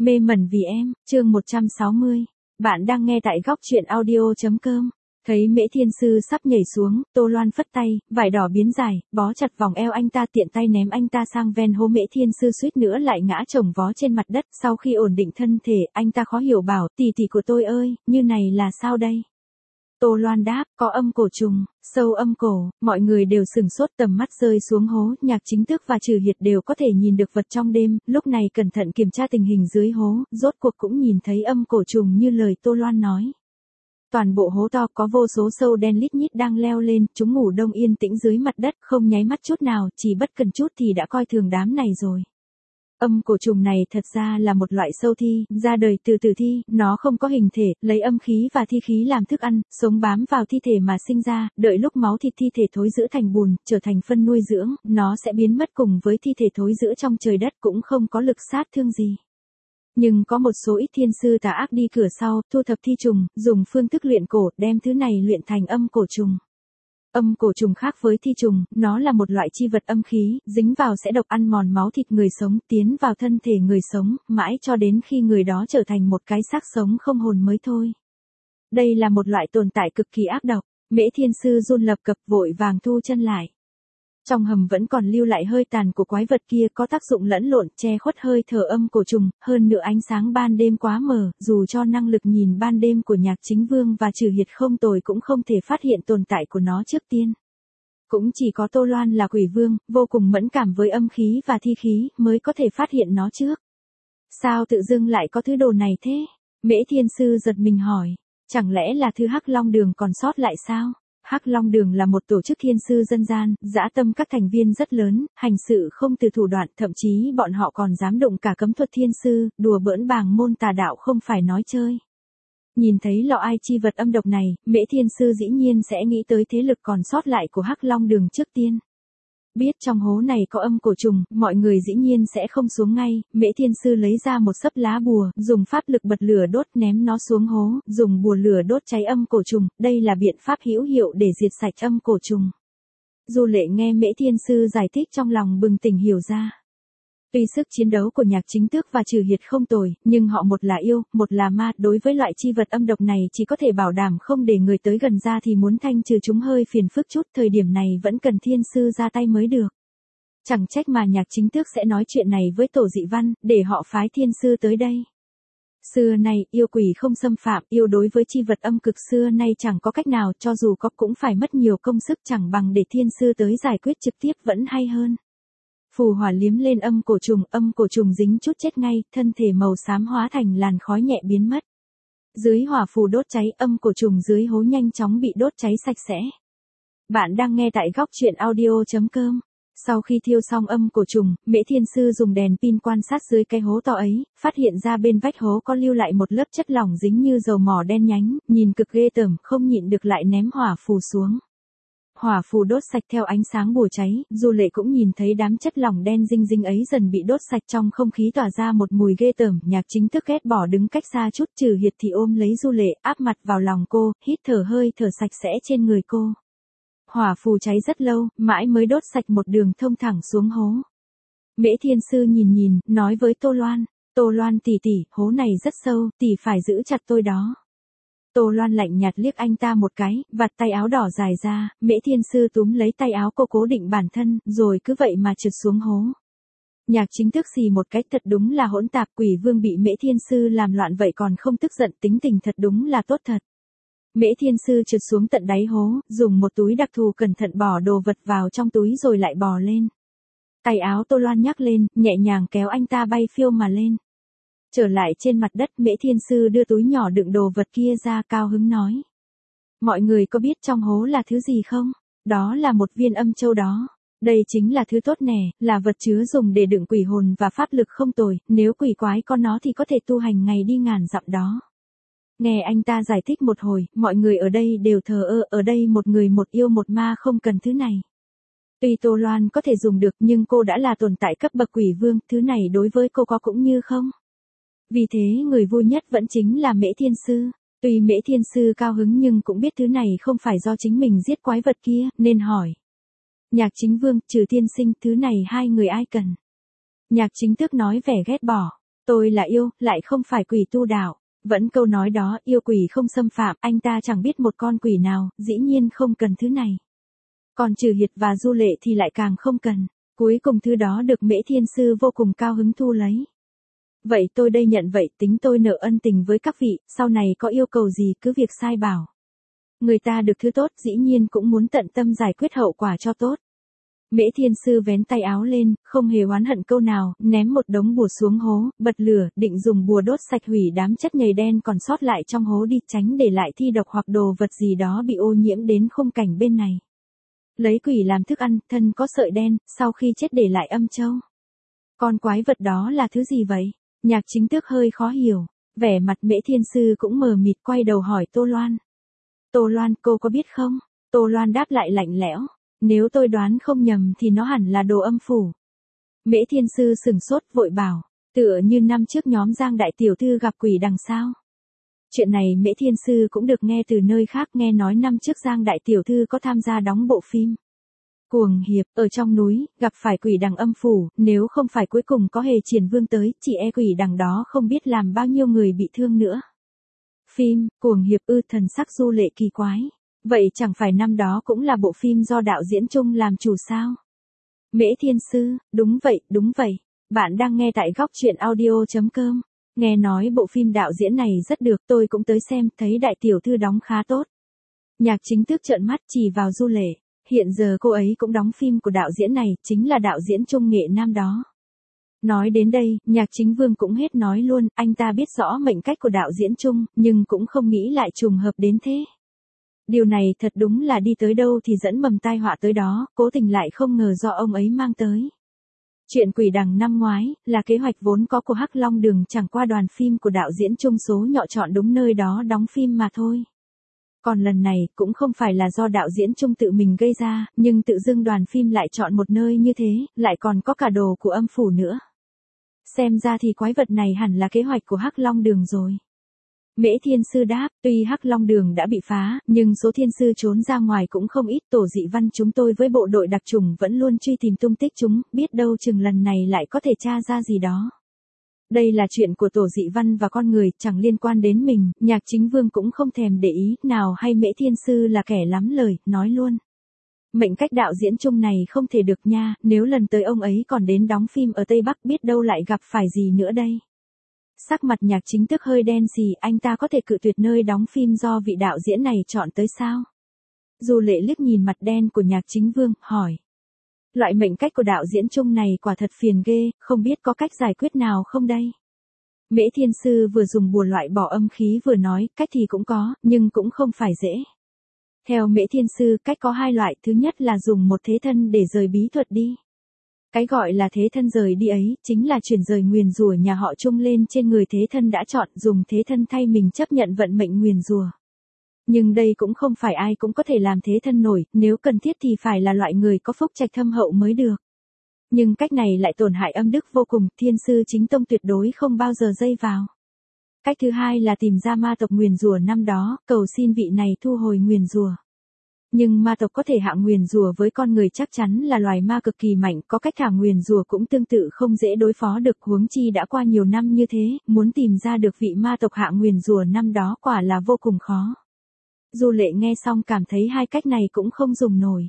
Mê mẩn vì em, chương 160. Bạn đang nghe tại góc truyện audio.com. Thấy Mễ Thiên Sư sắp nhảy xuống, Tô Loan phất tay, vải đỏ biến dài, bó chặt vòng eo anh ta, tiện tay ném anh ta sang ven hố. Mễ Thiên Sư suýt nữa lại ngã chồng vó trên mặt đất. Sau khi ổn định thân thể, anh ta khó hiểu bảo, tỷ tỷ của tôi ơi, như này là sao đây? Tô Loan đáp, có âm cổ trùng, sâu âm cổ. Mọi người đều sửng sốt, tầm mắt rơi xuống hố. Nhạc Chính Tước và Trừ Hiệt đều có thể nhìn được vật trong đêm, lúc này cẩn thận kiểm tra tình hình dưới hố, rốt cuộc cũng nhìn thấy âm cổ trùng như lời Tô Loan nói. Toàn bộ hố to có vô số sâu đen lít nhít đang leo lên, chúng ngủ đông yên tĩnh dưới mặt đất, không nháy mắt chút nào, chỉ bất cần chút thì đã coi thường đám này rồi. Âm cổ trùng này thật ra là một loại sâu thi, ra đời từ tử thi, nó không có hình thể, lấy âm khí và thi khí làm thức ăn, sống bám vào thi thể mà sinh ra, đợi lúc máu thịt thi thể thối rữa thành bùn, trở thành phân nuôi dưỡng, nó sẽ biến mất cùng với thi thể thối rữa trong trời đất, cũng không có lực sát thương gì. Nhưng có một số ít thiên sư tà ác đi cửa sau, thu thập thi trùng, dùng phương thức luyện cổ, đem thứ này luyện thành âm cổ trùng. Âm cổ trùng khác với thi trùng, nó là một loại chi vật âm khí, dính vào sẽ độc, ăn mòn máu thịt người sống, tiến vào thân thể người sống, mãi cho đến khi người đó trở thành một cái xác sống không hồn mới thôi. Đây là một loại tồn tại cực kỳ ác độc. Mễ Thiên Sư run lập cập, vội vàng thu chân lại. Trong hầm vẫn còn lưu lại hơi tàn của quái vật kia, có tác dụng lẫn lộn, che khuất hơi thở âm cổ trùng, hơn nữa ánh sáng ban đêm quá mờ, dù cho năng lực nhìn ban đêm của Nhạc Chính Vương và Trừ Hiệt không tồi cũng không thể phát hiện tồn tại của nó trước tiên. Cũng chỉ có Tô Loan là quỷ vương, vô cùng mẫn cảm với âm khí và thi khí, mới có thể phát hiện nó trước. Sao tự dưng lại có thứ đồ này thế? Mễ Thiên Sư giật mình hỏi, chẳng lẽ là thứ Hắc Long Đường còn sót lại sao? Hắc Long Đường là một tổ chức thiên sư dân gian, dã tâm các thành viên rất lớn, hành sự không từ thủ đoạn, thậm chí bọn họ còn dám động cả cấm thuật thiên sư, đùa bỡn bàng môn tà đạo không phải nói chơi. Nhìn thấy lọ ai chi vật âm độc này, Mễ Thiên Sư dĩ nhiên sẽ nghĩ tới thế lực còn sót lại của Hắc Long Đường trước tiên. Biết trong hố này có âm cổ trùng, mọi người dĩ nhiên sẽ không xuống ngay. Mễ Thiên Sư lấy ra một xấp lá bùa, dùng pháp lực bật lửa đốt, ném nó xuống hố, dùng bùa lửa đốt cháy âm cổ trùng, đây là biện pháp hữu hiệu để diệt sạch âm cổ trùng. Du Lệ nghe Mễ Thiên Sư giải thích trong lòng bừng tỉnh hiểu ra. Tuy sức chiến đấu của Nhạc Chính Tước và Trừ Hiệt không tồi, nhưng họ một là yêu, một là ma, đối với loại chi vật âm độc này chỉ có thể bảo đảm không để người tới gần ra thì muốn thanh trừ chúng hơi phiền phức chút, thời điểm này vẫn cần thiên sư ra tay mới được. Chẳng trách mà Nhạc Chính Tước sẽ nói chuyện này với Tổ Dị Văn, để họ phái thiên sư tới đây. Xưa nay, yêu quỷ không xâm phạm, yêu đối với chi vật âm cực xưa nay chẳng có cách nào, cho dù có cũng phải mất nhiều công sức, chẳng bằng để thiên sư tới giải quyết trực tiếp vẫn hay hơn. Phù hỏa liếm lên âm cổ trùng dính chút chết ngay, thân thể màu xám hóa thành làn khói nhẹ biến mất. Dưới hỏa phù đốt cháy, âm cổ trùng dưới hố nhanh chóng bị đốt cháy sạch sẽ. Bạn đang nghe tại góc truyện audio.com. Sau khi thiêu xong âm cổ trùng, Mễ Thiên Sư dùng đèn pin quan sát dưới cái hố to ấy, phát hiện ra bên vách hố có lưu lại một lớp chất lỏng dính như dầu mỏ đen nhánh, nhìn cực ghê tởm, không nhịn được lại ném hỏa phù xuống. Hỏa phù đốt sạch theo ánh sáng bùa cháy, Du Lệ cũng nhìn thấy đám chất lỏng đen dinh dinh ấy dần bị đốt sạch, trong không khí tỏa ra một mùi ghê tởm. Nhạc Chính Tước ghét bỏ đứng cách xa chút, Trừ Hiệt thì ôm lấy Du Lệ, áp mặt vào lòng cô, hít thở hơi thở sạch sẽ trên người cô. Hỏa phù cháy rất lâu, mãi mới đốt sạch một đường thông thẳng xuống hố. Mễ Thiên Sư nhìn, nói với Tô Loan tỷ tỷ, hố này rất sâu, tỷ phải giữ chặt tôi đó. Tô Loan lạnh nhạt liếc anh ta một cái, vạt tay áo đỏ dài ra, Mễ Thiên Sư túm lấy tay áo cô cố định bản thân, rồi cứ vậy mà trượt xuống hố. Nhạc Chính Tước xì một cái, thật đúng là hỗn tạp, quỷ vương bị Mễ Thiên Sư làm loạn vậy còn không tức giận, tính tình thật đúng là tốt thật. Mễ Thiên Sư trượt xuống tận đáy hố, dùng một túi đặc thù cẩn thận bỏ đồ vật vào trong túi rồi lại bò lên. Tay áo Tô Loan nhắc lên, nhẹ nhàng kéo anh ta bay phiêu mà lên. Trở lại trên mặt đất, Mễ Thiên Sư đưa túi nhỏ đựng đồ vật kia ra, cao hứng nói. Mọi người có biết trong hố là thứ gì không? Đó là một viên âm châu đó. Đây chính là thứ tốt nè, là vật chứa dùng để đựng quỷ hồn và pháp lực không tồi, nếu quỷ quái có nó thì có thể tu hành ngày đi ngàn dặm đó. Nghe anh ta giải thích một hồi, mọi người ở đây đều thờ ơ, ở đây một người một yêu một ma không cần thứ này. Tuy Tô Loan có thể dùng được nhưng cô đã là tồn tại cấp bậc quỷ vương, thứ này đối với cô có cũng như không. Vì thế người vui nhất vẫn chính là Mễ Thiên Sư. Tuy Mễ Thiên Sư cao hứng nhưng cũng biết thứ này không phải do chính mình giết quái vật kia, nên hỏi. Nhạc Chính Vương, Trừ tiên sinh, thứ này hai người ai cần? Nhạc Chính Tước nói vẻ ghét bỏ. Tôi là yêu, lại không phải quỷ tu đạo. Vẫn câu nói đó, yêu quỷ không xâm phạm, anh ta chẳng biết một con quỷ nào, dĩ nhiên không cần thứ này. Còn trừ Hiệt và Du Lệ thì lại càng không cần. Cuối cùng thứ đó được Mễ Thiên Sư vô cùng cao hứng thu lấy. Vậy tôi đây nhận vậy, tính tôi nợ ân tình với các vị, sau này có yêu cầu gì cứ việc sai bảo. Người ta được thứ tốt dĩ nhiên cũng muốn tận tâm giải quyết hậu quả cho tốt. Mễ Thiên Sư vén tay áo lên, không hề oán hận câu nào, ném một đống bùa xuống hố, bật lửa, định dùng bùa đốt sạch hủy đám chất nhầy đen còn sót lại trong hố đi, tránh để lại thi độc hoặc đồ vật gì đó bị ô nhiễm đến khung cảnh bên này. Lấy quỷ làm thức ăn, thân có sợi đen, sau khi chết để lại âm châu. Con quái vật đó là thứ gì vậy? Nhạc Chính Tước hơi khó hiểu, vẻ mặt Mễ Thiên Sư cũng mờ mịt, quay đầu hỏi Tô Loan. Tô Loan, cô có biết không? Tô Loan đáp lại lạnh lẽo. Nếu tôi đoán không nhầm thì nó hẳn là đồ âm phủ. Mễ Thiên Sư sửng sốt vội bảo, tựa như năm trước nhóm Giang Đại Tiểu Thư gặp quỷ đằng sao. Chuyện này Mễ Thiên Sư cũng được nghe từ nơi khác, nghe nói năm trước Giang Đại Tiểu Thư có tham gia đóng bộ phim Cuồng Hiệp, ở trong núi, gặp phải quỷ đằng âm phủ, nếu không phải cuối cùng có Hề Triển Vương tới, chỉ e quỷ đằng đó không biết làm bao nhiêu người bị thương nữa. Phim Cuồng Hiệp ư? Thần sắc Du Lệ kỳ quái. Vậy chẳng phải năm đó cũng là bộ phim do đạo diễn Trung làm chủ sao? Mễ Thiên Sư, đúng vậy. Bạn đang nghe tại góc truyện audio.com. Nghe nói bộ phim đạo diễn này rất được, tôi cũng tới xem, thấy Đại Tiểu Thư đóng khá tốt. Nhạc Chính Tước trợn mắt chỉ vào Du Lệ. Hiện giờ cô ấy cũng đóng phim của đạo diễn này, chính là đạo diễn Trung nghệ nam đó. Nói đến đây, Nhạc Chính Vương cũng hết nói luôn, anh ta biết rõ mệnh cách của đạo diễn Trung, nhưng cũng không nghĩ lại trùng hợp đến thế. Điều này thật đúng là đi tới đâu thì dẫn mầm tai họa tới đó, cố tình lại không ngờ do ông ấy mang tới. Chuyện quỷ đằng năm ngoái, là kế hoạch vốn có của Hắc Long Đường, chẳng qua đoàn phim của đạo diễn Trung số nhọ chọn đúng nơi đó đóng phim mà thôi. Còn lần này, cũng không phải là do đạo diễn Trung tự mình gây ra, nhưng tự dưng đoàn phim lại chọn một nơi như thế, lại còn có cả đồ của âm phủ nữa. Xem ra thì quái vật này hẳn là kế hoạch của Hắc Long Đường rồi. Mễ Thiên Sư đáp, tuy Hắc Long Đường đã bị phá, nhưng số thiên sư trốn ra ngoài cũng không ít. Tổ Dị Văn chúng tôi với bộ đội đặc chủng vẫn luôn truy tìm tung tích chúng, biết đâu chừng lần này lại có thể tra ra gì đó. Đây là chuyện của Tổ Dị Văn và con người, chẳng liên quan đến mình. Nhạc Chính Vương cũng không thèm để ý, nào hay Mễ Thiên Sư là kẻ lắm lời, nói luôn. Mệnh cách đạo diễn Trung này không thể được nha, nếu lần tới ông ấy còn đến đóng phim ở Tây Bắc biết đâu lại gặp phải gì nữa đây. Sắc mặt Nhạc Chính Tước hơi đen xì, anh ta có thể cự tuyệt nơi đóng phim do vị đạo diễn này chọn tới sao? Du Lệ liếc nhìn mặt đen của Nhạc Chính Vương, hỏi. Loại mệnh cách của đạo diễn Trung này quả thật phiền ghê, không biết có cách giải quyết nào không đây? Mễ Thiên Sư vừa dùng bùa loại bỏ âm khí vừa nói, cách thì cũng có, nhưng cũng không phải dễ. Theo Mễ Thiên Sư, cách có hai loại, thứ nhất là dùng một thế thân để rời bí thuật đi. Cái gọi là thế thân rời đi ấy, chính là chuyển rời nguyền rủa nhà họ Trung lên trên người thế thân đã chọn, dùng thế thân thay mình chấp nhận vận mệnh nguyền rủa. Nhưng đây cũng không phải ai cũng có thể làm thế thân nổi, nếu cần thiết thì phải là loại người có phúc trạch thâm hậu mới được. Nhưng cách này lại tổn hại âm đức vô cùng, Thiên Sư Chính Tông tuyệt đối không bao giờ dây vào. Cách thứ hai là tìm ra ma tộc nguyền rủa năm đó, cầu xin vị này thu hồi nguyền rủa. Nhưng ma tộc có thể hạ nguyền rủa với con người chắc chắn là loài ma cực kỳ mạnh, có cách hạ nguyền rủa cũng tương tự không dễ đối phó được, huống chi đã qua nhiều năm như thế, muốn tìm ra được vị ma tộc hạ nguyền rủa năm đó quả là vô cùng khó. Du Lệ nghe xong cảm thấy hai cách này cũng không dùng nổi.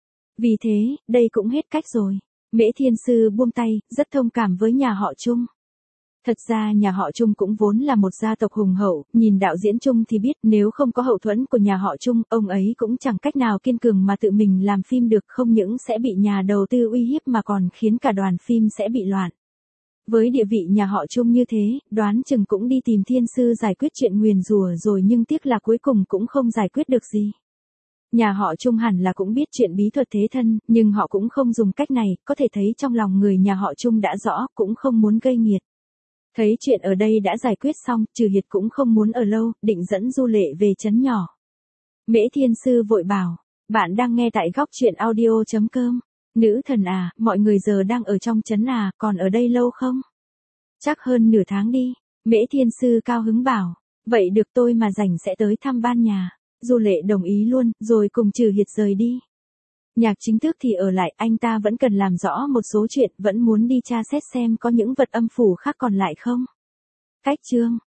Vì thế, đây cũng hết cách rồi. Mễ Thiên Sư buông tay, rất thông cảm với nhà họ Trung. Thật ra nhà họ Trung cũng vốn là một gia tộc hùng hậu, nhìn đạo diễn Trung thì biết nếu không có hậu thuẫn của nhà họ Trung, ông ấy cũng chẳng cách nào kiên cường mà tự mình làm phim được, không những sẽ bị nhà đầu tư uy hiếp mà còn khiến cả đoàn phim sẽ bị loạn. Với địa vị nhà họ Trung như thế, đoán chừng cũng đi tìm Thiên Sư giải quyết chuyện nguyền rủa rồi, nhưng tiếc là cuối cùng cũng không giải quyết được gì. Nhà họ Trung hẳn là cũng biết chuyện bí thuật thế thân, nhưng họ cũng không dùng cách này, có thể thấy trong lòng người nhà họ Trung đã rõ, cũng không muốn gây nghiệt. Thấy chuyện ở đây đã giải quyết xong, Trừ Hiệt cũng không muốn ở lâu, định dẫn Du Lệ về trấn nhỏ. Mễ Thiên Sư vội bảo, bạn đang nghe tại góc truyện audio.com. Nữ thần à, mọi người giờ đang ở trong trấn à, còn ở đây lâu không? Chắc hơn nửa tháng đi. Mễ Thiên Sư cao hứng bảo, vậy được, tôi mà rảnh sẽ tới thăm ban nhà. Du Lệ đồng ý luôn, rồi cùng Trừ Hiệt rời đi. Nhạc chính tước thì ở lại, anh ta vẫn cần làm rõ một số chuyện, vẫn muốn đi tra xét xem có những vật âm phủ khác còn lại không. Cách chương